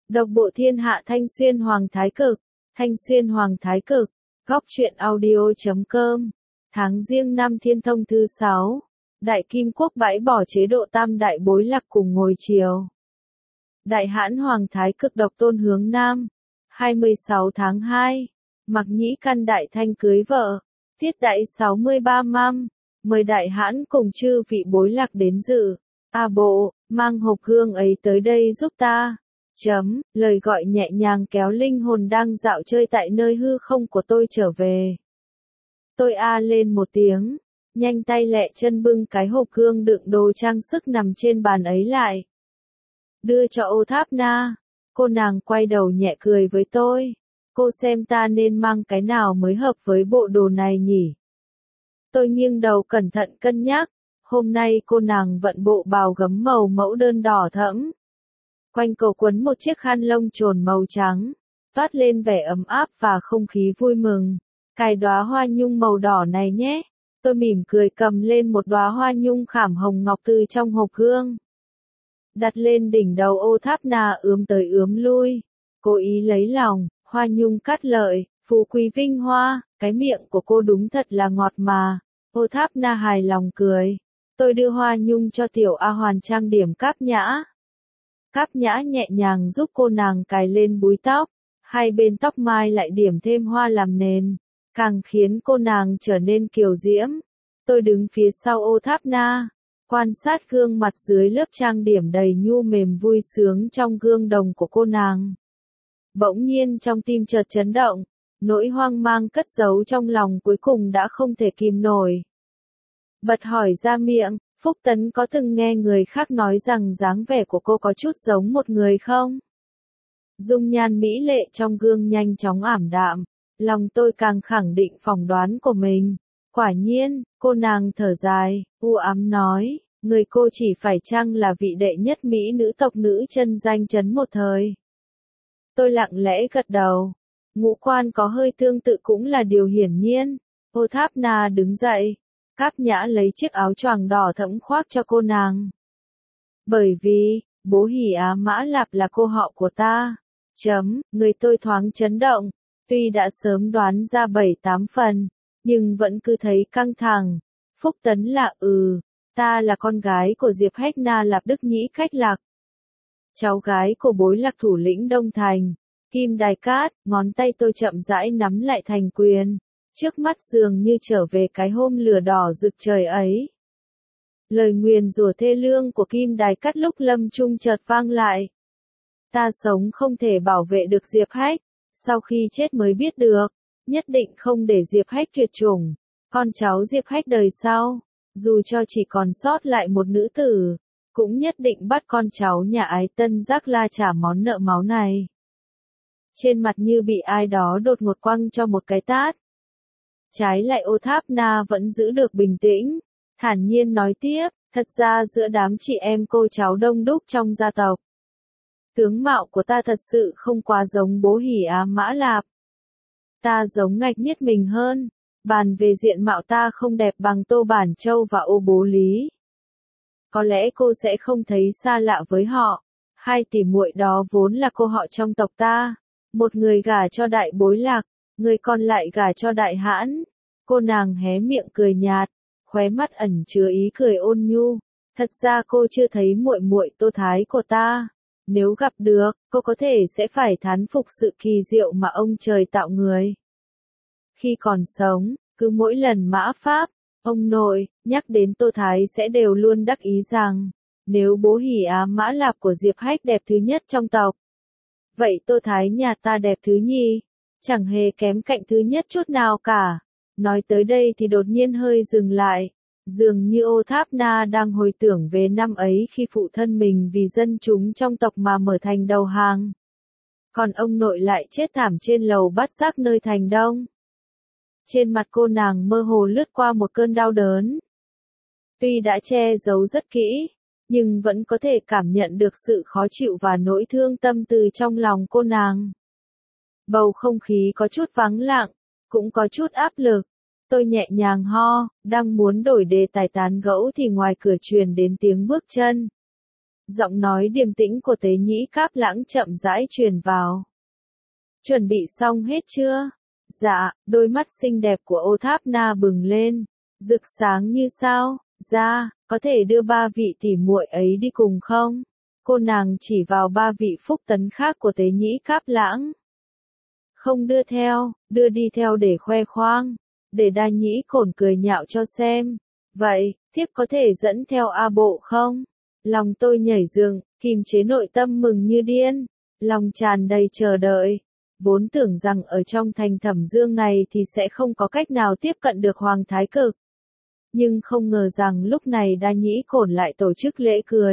Độc bộ thiên hạ Thanh Xuyên Hoàng Thái Cực, Thanh Xuyên Hoàng Thái Cực, góc truyện audio.com, tháng Giêng năm Thiên Thông thứ 6, Đại Kim Quốc bãi bỏ chế độ tam đại bối lạc cùng ngồi chiều. Đại hãn Hoàng Thái Cực độc tôn hướng Nam, 26 tháng 2, Mạc Nhĩ Căn Đại Thanh cưới vợ, tiết đại 63 măm, mời đại hãn cùng chư vị bối lạc đến dự. A bộ, mang hộp gương ấy tới đây giúp ta. Lời gọi nhẹ nhàng kéo linh hồn đang dạo chơi tại nơi hư không của tôi trở về. Tôi lên một tiếng, nhanh tay lẹ chân bưng cái hộp gương đựng đồ trang sức nằm trên bàn ấy lại. Đưa cho Ô Tháp Na, cô nàng quay đầu nhẹ cười với tôi. Cô xem ta nên mang cái nào mới hợp với bộ đồ này nhỉ? Tôi nghiêng đầu cẩn thận cân nhắc. Hôm nay cô nàng vận bộ bào gấm màu mẫu đơn đỏ thẫm. Quanh cổ quấn một chiếc khăn lông trồn màu trắng, toát lên vẻ ấm áp và không khí vui mừng. Cài đóa hoa nhung màu đỏ này nhé. Tôi mỉm cười cầm lên một đóa hoa nhung khảm hồng ngọc từ trong hộp gương. Đặt lên đỉnh đầu Ô Tháp Na ướm tới ướm lui. Cố ý lấy lòng, hoa nhung cát lợi, phú quý vinh hoa, cái miệng của cô đúng thật là ngọt mà. Ô Tháp Na hài lòng cười. Tôi đưa hoa nhung cho tiểu A Hoàn trang điểm Cáp Nhã. Cáp Nhã nhẹ nhàng giúp cô nàng cài lên búi tóc, hai bên tóc mai lại điểm thêm hoa làm nền, càng khiến cô nàng trở nên kiều diễm. Tôi đứng phía sau Ô Tháp Na, quan sát gương mặt dưới lớp trang điểm đầy nhu mềm vui sướng trong gương đồng của cô nàng. Bỗng nhiên trong tim chợt chấn động, nỗi hoang mang cất giấu trong lòng cuối cùng đã không thể kìm nổi. Bật hỏi ra miệng, Phúc Tấn có từng nghe người khác nói rằng dáng vẻ của cô có chút giống một người không? Dung nhan mỹ lệ trong gương nhanh chóng ảm đạm, lòng tôi càng khẳng định phỏng đoán của mình. Quả nhiên, cô nàng thở dài, u ám nói, người cô chỉ phải chăng là vị đệ nhất mỹ nữ tộc nữ chân danh chấn một thời. Tôi lặng lẽ gật đầu, ngũ quan có hơi tương tự cũng là điều hiển nhiên. Ô Tháp Na đứng dậy. Cáp Nhã lấy chiếc áo choàng đỏ thẫm khoác cho cô nàng. Bởi vì, bố Hỉ Á Mã Lạp là cô họ của ta. Người tôi thoáng chấn động, tuy đã sớm đoán ra 7-8 phần, nhưng vẫn cứ thấy căng thẳng. Phúc Tấn là ta là con gái của Diệp Hách Na Lạp Đức Nhĩ Khách Lạc. Cháu gái của bối lạc thủ lĩnh Đông Thành, Kim Đài Cát, ngón tay tôi chậm rãi nắm lại thành quyền. Trước mắt dường như trở về cái hôm lửa đỏ rực trời ấy. Lời nguyền rủa thê lương của Kim Đài Cát lúc lâm chung chợt vang lại. Ta sống không thể bảo vệ được Diệp Hách, sau khi chết mới biết được, nhất định không để Diệp Hách tuyệt chủng. Con cháu Diệp Hách đời sau, dù cho chỉ còn sót lại một nữ tử, cũng nhất định bắt con cháu nhà Ái Tân Giác La trả món nợ máu này. Trên mặt như bị ai đó đột ngột quăng cho một cái tát. Trái lại Ô Tháp Na vẫn giữ được bình tĩnh, thản nhiên nói tiếp, thật ra giữa đám chị em cô cháu đông đúc trong gia tộc, tướng mạo của ta thật sự không quá giống bố Hỉ Á Mã Lạp. Ta giống Ngạch Niết mình hơn, bàn về diện mạo ta không đẹp bằng Tô Bản Châu và Ô Bố Lý. Có lẽ cô sẽ không thấy xa lạ với họ, hai tỷ muội đó vốn là cô họ trong tộc ta, một người gả cho đại bối lạc, người còn lại gả cho đại hãn. Cô nàng hé miệng cười nhạt, khóe mắt ẩn chứa ý cười ôn nhu. Thật ra cô chưa thấy muội muội Tô Thái của ta. Nếu gặp được, cô có thể sẽ phải thán phục sự kỳ diệu mà ông trời tạo người. Khi còn sống, cứ mỗi lần Mã Pháp, ông nội, nhắc đến Tô Thái sẽ đều luôn đắc ý rằng, nếu bố Hỉ Á Mã Lạp của Diệp Hách đẹp thứ nhất trong tộc, vậy Tô Thái nhà ta đẹp thứ nhì. Chẳng hề kém cạnh thứ nhất chút nào cả. Nói tới đây thì đột nhiên hơi dừng lại. Dường như Ô Tháp Na đang hồi tưởng về năm ấy khi phụ thân mình vì dân chúng trong tộc mà mở thành đầu hàng. Còn ông nội lại chết thảm trên lầu Bát Giác nơi thành Đông. Trên mặt cô nàng mơ hồ lướt qua một cơn đau đớn. Tuy đã che giấu rất kỹ, nhưng vẫn có thể cảm nhận được sự khó chịu và nỗi thương tâm từ trong lòng cô nàng. Bầu không khí có chút vắng lặng, cũng có chút áp lực. Tôi nhẹ nhàng ho, đang muốn đổi đề tài tán gẫu thì ngoài cửa truyền đến tiếng bước chân. Giọng nói điềm tĩnh của Tế Nhĩ Cáp Lãng chậm rãi truyền vào. Chuẩn bị xong hết chưa? Dạ, đôi mắt xinh đẹp của Ô Tháp Na bừng lên, rực sáng như sao. Dạ, có thể đưa ba vị tỉ muội ấy đi cùng không? Cô nàng chỉ vào ba vị phúc tấn khác của Tế Nhĩ Cáp Lãng. Không đưa theo, đưa đi theo để khoe khoang, để Đa Nhĩ Cổn cười nhạo cho xem. Vậy, thiếp có thể dẫn theo A Bộ không? Lòng tôi nhảy dựng, kìm chế nội tâm mừng như điên, lòng tràn đầy chờ đợi. Vốn tưởng rằng ở trong thành Thẩm Dương này thì sẽ không có cách nào tiếp cận được Hoàng Thái Cực. Nhưng không ngờ rằng lúc này Đa Nhĩ Cổn lại tổ chức lễ cưới.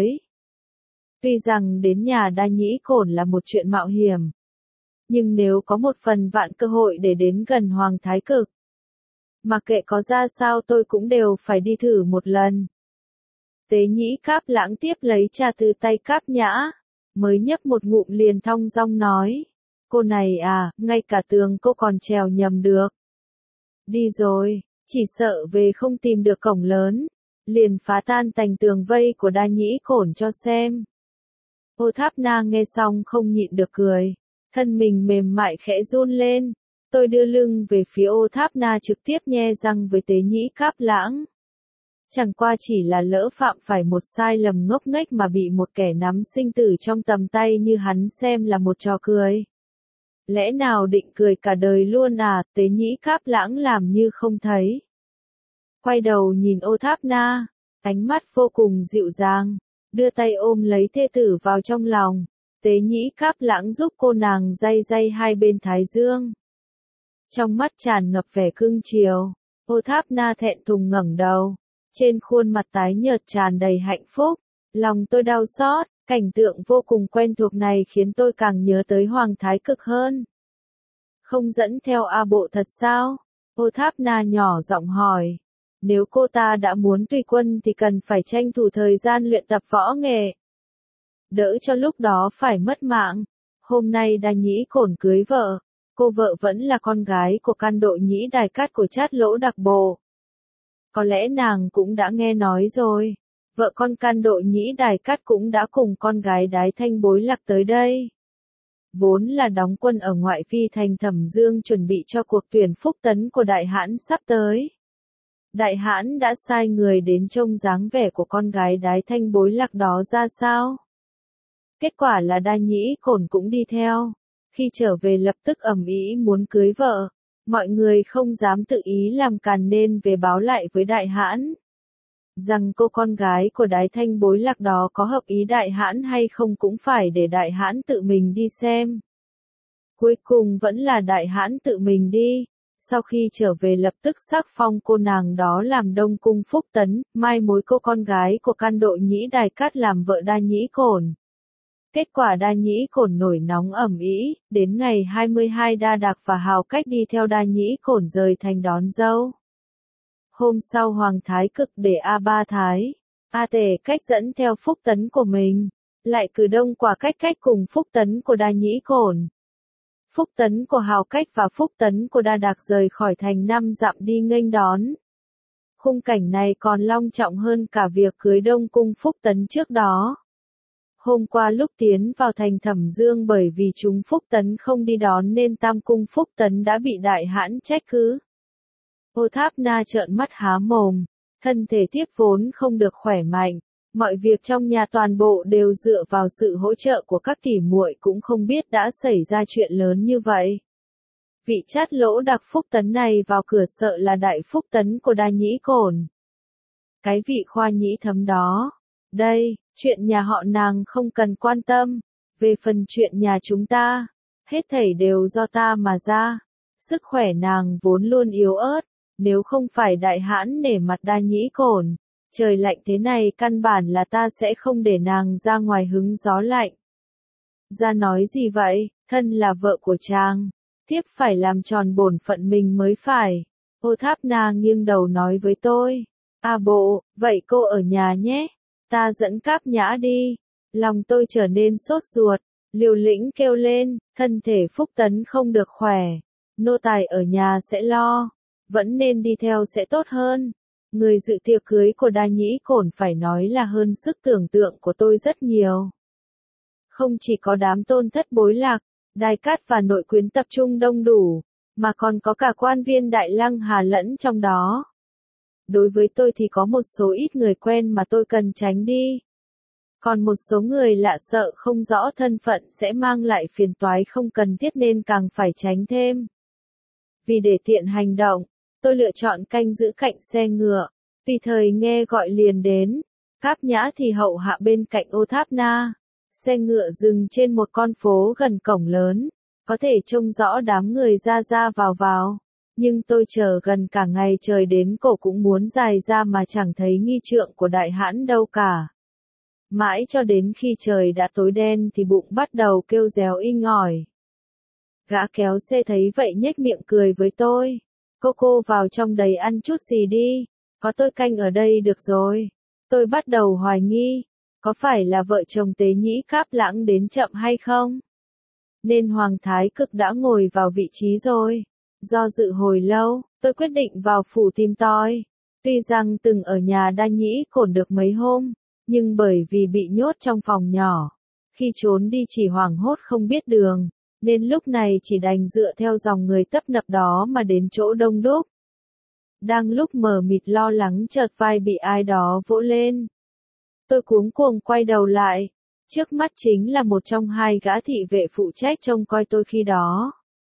Tuy rằng đến nhà Đa Nhĩ Cổn là một chuyện mạo hiểm, nhưng nếu có một phần vạn cơ hội để đến gần Hoàng Thái Cực, mặc kệ có ra sao tôi cũng đều phải đi thử một lần. Tế Nhĩ Cáp Lãng tiếp lấy trà từ tay Cáp Nhã, mới nhấp một ngụm liền thong dong nói. Cô này à, ngay cả tường cô còn trèo nhầm được. Đi rồi, chỉ sợ về không tìm được cổng lớn, liền phá tan thành tường vây của Đa Nhĩ Cổn cho xem. Ô Tháp Na nghe xong không nhịn được cười, thân mình mềm mại khẽ run lên. Tôi đưa lưng về phía Ô Tháp Na trực tiếp nhe răng với Tế Nhĩ Cáp Lãng. Chẳng qua chỉ là lỡ phạm phải một sai lầm ngốc nghếch mà bị một kẻ nắm sinh tử trong tầm tay như hắn xem là một trò cười. Lẽ nào định cười cả đời luôn à? Tế Nhĩ Cáp Lãng làm như không thấy. Quay đầu nhìn Ô Tháp Na, ánh mắt vô cùng dịu dàng, đưa tay ôm lấy thê tử vào trong lòng. Tế Nhĩ Cáp Lãng giúp cô nàng day day hai bên thái dương. Trong mắt tràn ngập vẻ cưng chiều, Ô Tháp Na thẹn thùng ngẩng đầu, trên khuôn mặt tái nhợt tràn đầy hạnh phúc. Lòng tôi đau xót, cảnh tượng vô cùng quen thuộc này khiến tôi càng nhớ tới Hoàng Thái Cực hơn. Không dẫn theo A Bộ thật sao? Ô Tháp Na nhỏ giọng hỏi. Nếu cô ta đã muốn tùy quân thì cần phải tranh thủ thời gian luyện tập võ nghệ. Đỡ cho lúc đó phải mất mạng. Hôm nay Đa Nhĩ Cổn cưới vợ, cô vợ vẫn là con gái của Can Độ Nhĩ Đài Cát của Trát Lỗ Đặc Bồ. Có lẽ nàng cũng đã nghe nói rồi, vợ con Can Độ Nhĩ Đài Cát cũng đã cùng con gái Đái Thanh Bối Lạc tới đây. Vốn là đóng quân ở ngoại vi thành Thẩm Dương chuẩn bị cho cuộc tuyển phúc tấn của Đại Hãn sắp tới. Đại Hãn đã sai người đến trông dáng vẻ của con gái Đái Thanh Bối Lạc đó ra sao. Kết quả là Đa Nhĩ Cổn cũng đi theo. Khi trở về lập tức ầm ĩ muốn cưới vợ. Mọi người không dám tự ý làm càn nên về báo lại với Đại Hãn. Rằng cô con gái của Đái Thanh Bối Lạc đó có hợp ý Đại Hãn hay không cũng phải để Đại Hãn tự mình đi xem. Cuối cùng vẫn là Đại Hãn tự mình đi. Sau khi trở về lập tức sắc phong cô nàng đó làm Đông Cung Phúc Tấn, mai mối cô con gái của Can Độ Nhĩ Đài Cát làm vợ Đa Nhĩ Cổn. Kết quả Đa Nhĩ Cổn nổi nóng ầm ĩ, đến ngày 22 Đa Đạc và Hào Cách đi theo Đa Nhĩ Cổn rời thành đón dâu. Hôm sau Hoàng Thái Cực để A Ba Thái, A Tề Cách dẫn theo Phúc Tấn của mình, lại cử Đông Quả Cách cùng Phúc Tấn của Đa Nhĩ Cổn. Phúc Tấn của Hào Cách và Phúc Tấn của Đa Đạc rời khỏi thành 5 dặm đi nghênh đón. Khung cảnh này còn long trọng hơn cả việc cưới Đông Cung Phúc Tấn trước đó. Hôm qua lúc tiến vào thành Thẩm Dương bởi vì chúng Phúc Tấn không đi đón nên Tam Cung Phúc Tấn đã bị Đại Hãn trách cứ. Ô Tháp Na trợn mắt há mồm, thân thể tiếp vốn không được khỏe mạnh, mọi việc trong nhà toàn bộ đều dựa vào sự hỗ trợ của các tỉ muội cũng không biết đã xảy ra chuyện lớn như vậy. Vị Trát Lỗ Đặc Phúc Tấn này vào cửa sợ là Đại Phúc Tấn của Đa Nhĩ Cổn. Cái vị Khoa Nhĩ Thấm đó. Đây, chuyện nhà họ nàng không cần quan tâm. Về phần chuyện nhà chúng ta, hết thảy đều do ta mà ra. Sức khỏe nàng vốn luôn yếu ớt, nếu không phải Đại Hãn nể mặt Đa Nhĩ Cổn, trời lạnh thế này căn bản là ta sẽ không để nàng ra ngoài hứng gió lạnh. Ra nói gì vậy, thân là vợ của chàng, thiếp phải làm tròn bổn phận mình mới phải. Ô Tháp Na nghiêng đầu nói với tôi. A Bộ, vậy cô ở nhà nhé. Ta dẫn Cáp Nhã đi. Lòng tôi trở nên sốt ruột, liều lĩnh kêu lên, thân thể Phúc Tấn không được khỏe. Nô tài ở nhà sẽ lo, vẫn nên đi theo sẽ tốt hơn. Người dự tiệc cưới của Đa Nhĩ Cổn phải nói là hơn sức tưởng tượng của tôi rất nhiều. Không chỉ có đám tôn thất bối lạc, đài cát và nội quyến tập trung đông đủ, mà còn có cả quan viên Đại Lăng Hà lẫn trong đó. Đối với tôi thì có một số ít người quen mà tôi cần tránh đi. Còn một số người lạ sợ không rõ thân phận sẽ mang lại phiền toái không cần thiết nên càng phải tránh thêm. Vì để tiện hành động, tôi lựa chọn canh giữ cạnh xe ngựa, tùy thời nghe gọi liền đến. Cáp Nhã thì hậu hạ bên cạnh ô Tháp Na. Xe ngựa dừng trên một con phố gần cổng lớn, có thể trông rõ đám người ra ra vào. Nhưng tôi chờ gần cả ngày trời đến cổ cũng muốn dài ra mà chẳng thấy nghi trượng của đại hãn đâu cả. Mãi cho đến khi trời đã tối đen thì bụng bắt đầu kêu réo inh ỏi. Gã kéo xe thấy vậy nhếch miệng cười với tôi. Cô vào trong đấy ăn chút gì đi, có tôi canh ở đây được rồi. Tôi bắt đầu hoài nghi, có phải là vợ chồng Tế Nhĩ Cáp Lãng đến chậm hay không? Nên Hoàng Thái Cực đã ngồi vào vị trí rồi. Do dự hồi lâu, tôi quyết định vào phủ tìm tòi. Tuy rằng từng ở nhà Đa Nhĩ Cổn được mấy hôm, nhưng bởi vì bị nhốt trong phòng nhỏ, khi trốn đi chỉ hoảng hốt không biết đường, nên lúc này chỉ đành dựa theo dòng người tấp nập đó mà đến chỗ đông đúc. Đang lúc mờ mịt lo lắng chợt vai bị ai đó vỗ lên. Tôi cuống cuồng quay đầu lại, trước mắt chính là một trong hai gã thị vệ phụ trách trông coi tôi khi đó.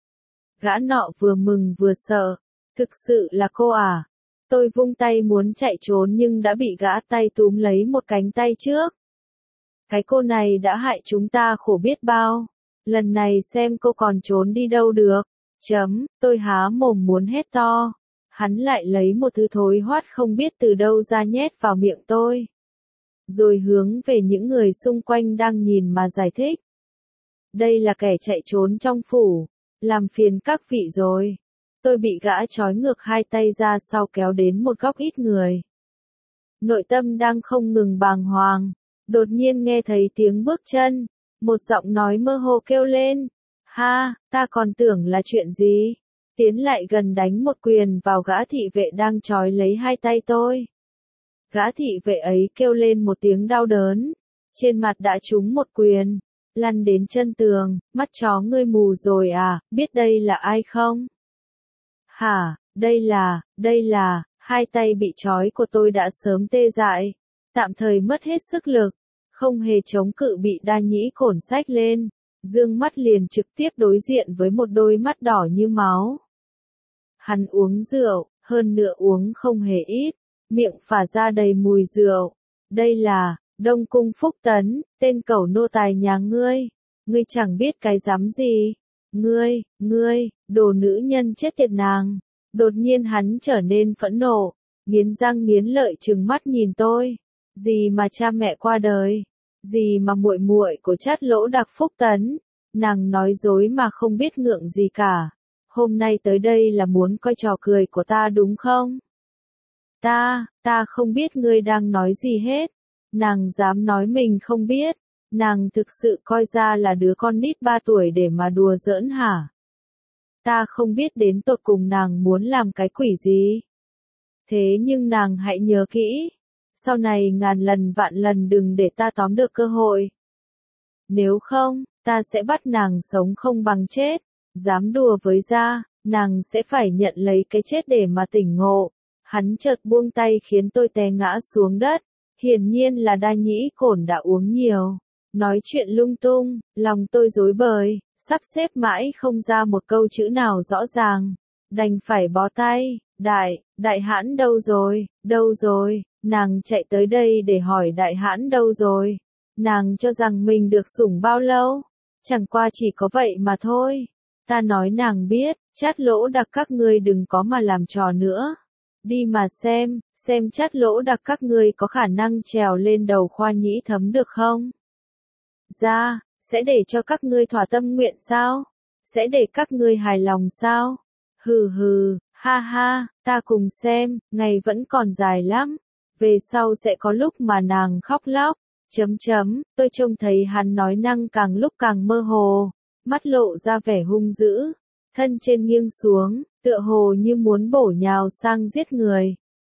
Gã nọ vừa mừng vừa sợ, thực sự là cô à? Tôi vung tay muốn chạy trốn nhưng đã bị gã tay túm lấy một cánh tay trước. Cái cô này đã hại chúng ta khổ biết bao, lần này xem cô còn trốn đi đâu được. Tôi há mồm muốn hét to, hắn lại lấy một thứ thối hoát không biết từ đâu ra nhét vào miệng tôi. Rồi hướng về những người xung quanh đang nhìn mà giải thích. Đây là kẻ chạy trốn trong phủ, làm phiền các vị rồi. Tôi bị gã trói ngược hai tay ra sau kéo đến một góc ít người. Nội tâm đang không ngừng bàng hoàng, đột nhiên nghe thấy tiếng bước chân, một giọng nói mơ hồ kêu lên. Ha, ta còn tưởng là chuyện gì? Tiến lại gần đánh một quyền vào gã thị vệ đang trói lấy hai tay tôi. Gã thị vệ ấy kêu lên một tiếng đau đớn, trên mặt đã trúng một quyền, lăn đến chân tường. Mắt chó ngươi mù rồi à, biết đây là ai không? Hả, đây là, hai tay bị trói của tôi đã sớm tê dại, tạm thời mất hết sức lực, không hề chống cự bị Đa Nhĩ Cổn xách lên, dương mắt liền trực tiếp đối diện với một đôi mắt đỏ như máu. Hắn uống rượu, hơn nữa uống không hề ít, miệng phả ra đầy mùi rượu. Đây là Đông Cung Phúc Tấn, tên cẩu nô tài nhà ngươi chẳng biết cái dám gì. Ngươi, đồ nữ nhân chết tiệt nàng. Đột nhiên hắn trở nên phẫn nộ, nghiến răng nghiến lợi trừng mắt nhìn tôi. Gì mà cha mẹ qua đời, gì mà muội muội của Trát Lỗ Đặc Phúc Tấn, nàng nói dối mà không biết ngượng gì cả. Hôm nay tới đây là muốn coi trò cười của ta đúng không? Ta không biết ngươi đang nói gì hết. Nàng dám nói mình không biết. Nàng thực sự coi ra là đứa con nít 3 tuổi để mà đùa giỡn hả? Ta không biết đến tột cùng nàng muốn làm cái quỷ gì. Thế nhưng nàng hãy nhớ kỹ. Sau này ngàn lần vạn lần đừng để ta tóm được cơ hội. Nếu không, ta sẽ bắt nàng sống không bằng chết. Dám đùa với gia, nàng sẽ phải nhận lấy cái chết để mà tỉnh ngộ. Hắn chợt buông tay khiến tôi té ngã xuống đất. Hiển nhiên là Đa Nhĩ Cổn đã uống nhiều. Nói chuyện lung tung, lòng tôi rối bời, sắp xếp mãi không ra một câu chữ nào rõ ràng. Đành phải bó tay. Đại hãn đâu rồi, nàng chạy tới đây để hỏi đại hãn đâu rồi. Nàng cho rằng mình được sủng bao lâu, chẳng qua chỉ có vậy mà thôi. Ta nói nàng biết, Trát Lỗ Đặc các ngươi đừng có mà làm trò nữa. Đi mà xem Trát Lỗ Đặc các ngươi có khả năng trèo lên đầu Khoa Nhĩ Thấm được không? Ra, sẽ để cho các ngươi thỏa tâm nguyện sao? Sẽ để các ngươi hài lòng sao? Hừ, ha, ta cùng xem, ngày vẫn còn dài lắm. Về sau sẽ có lúc mà nàng khóc lóc. Tôi trông thấy hắn nói năng càng lúc càng mơ hồ, mắt lộ ra vẻ hung dữ, thân trên nghiêng xuống, tựa hồ như muốn bổ nhào sang giết người.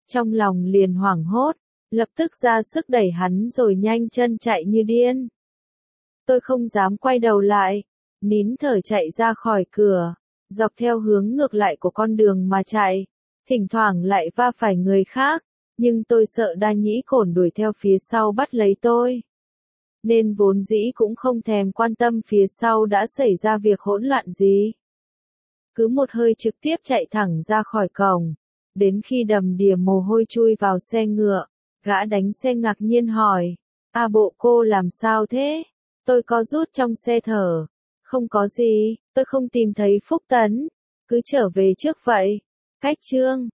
trong lòng liền hoảng hốt, lập tức ra sức đẩy hắn rồi nhanh chân chạy như điên. Tôi không dám quay đầu lại, nín thở chạy ra khỏi cửa, dọc theo hướng ngược lại của con đường mà chạy, thỉnh thoảng lại va phải người khác, nhưng tôi sợ Đa Nhĩ Cổn đuổi theo phía sau bắt lấy tôi. Nên vốn dĩ cũng không thèm quan tâm phía sau đã xảy ra việc hỗn loạn gì. Cứ một hơi trực tiếp chạy thẳng ra khỏi cổng, đến khi đầm đìa mồ hôi chui vào xe ngựa, gã đánh xe ngạc nhiên hỏi, bộ cô làm sao thế? Tôi có rút trong xe thở. Không có gì, tôi không tìm thấy Phúc Tấn, cứ trở về trước vậy. Cách chương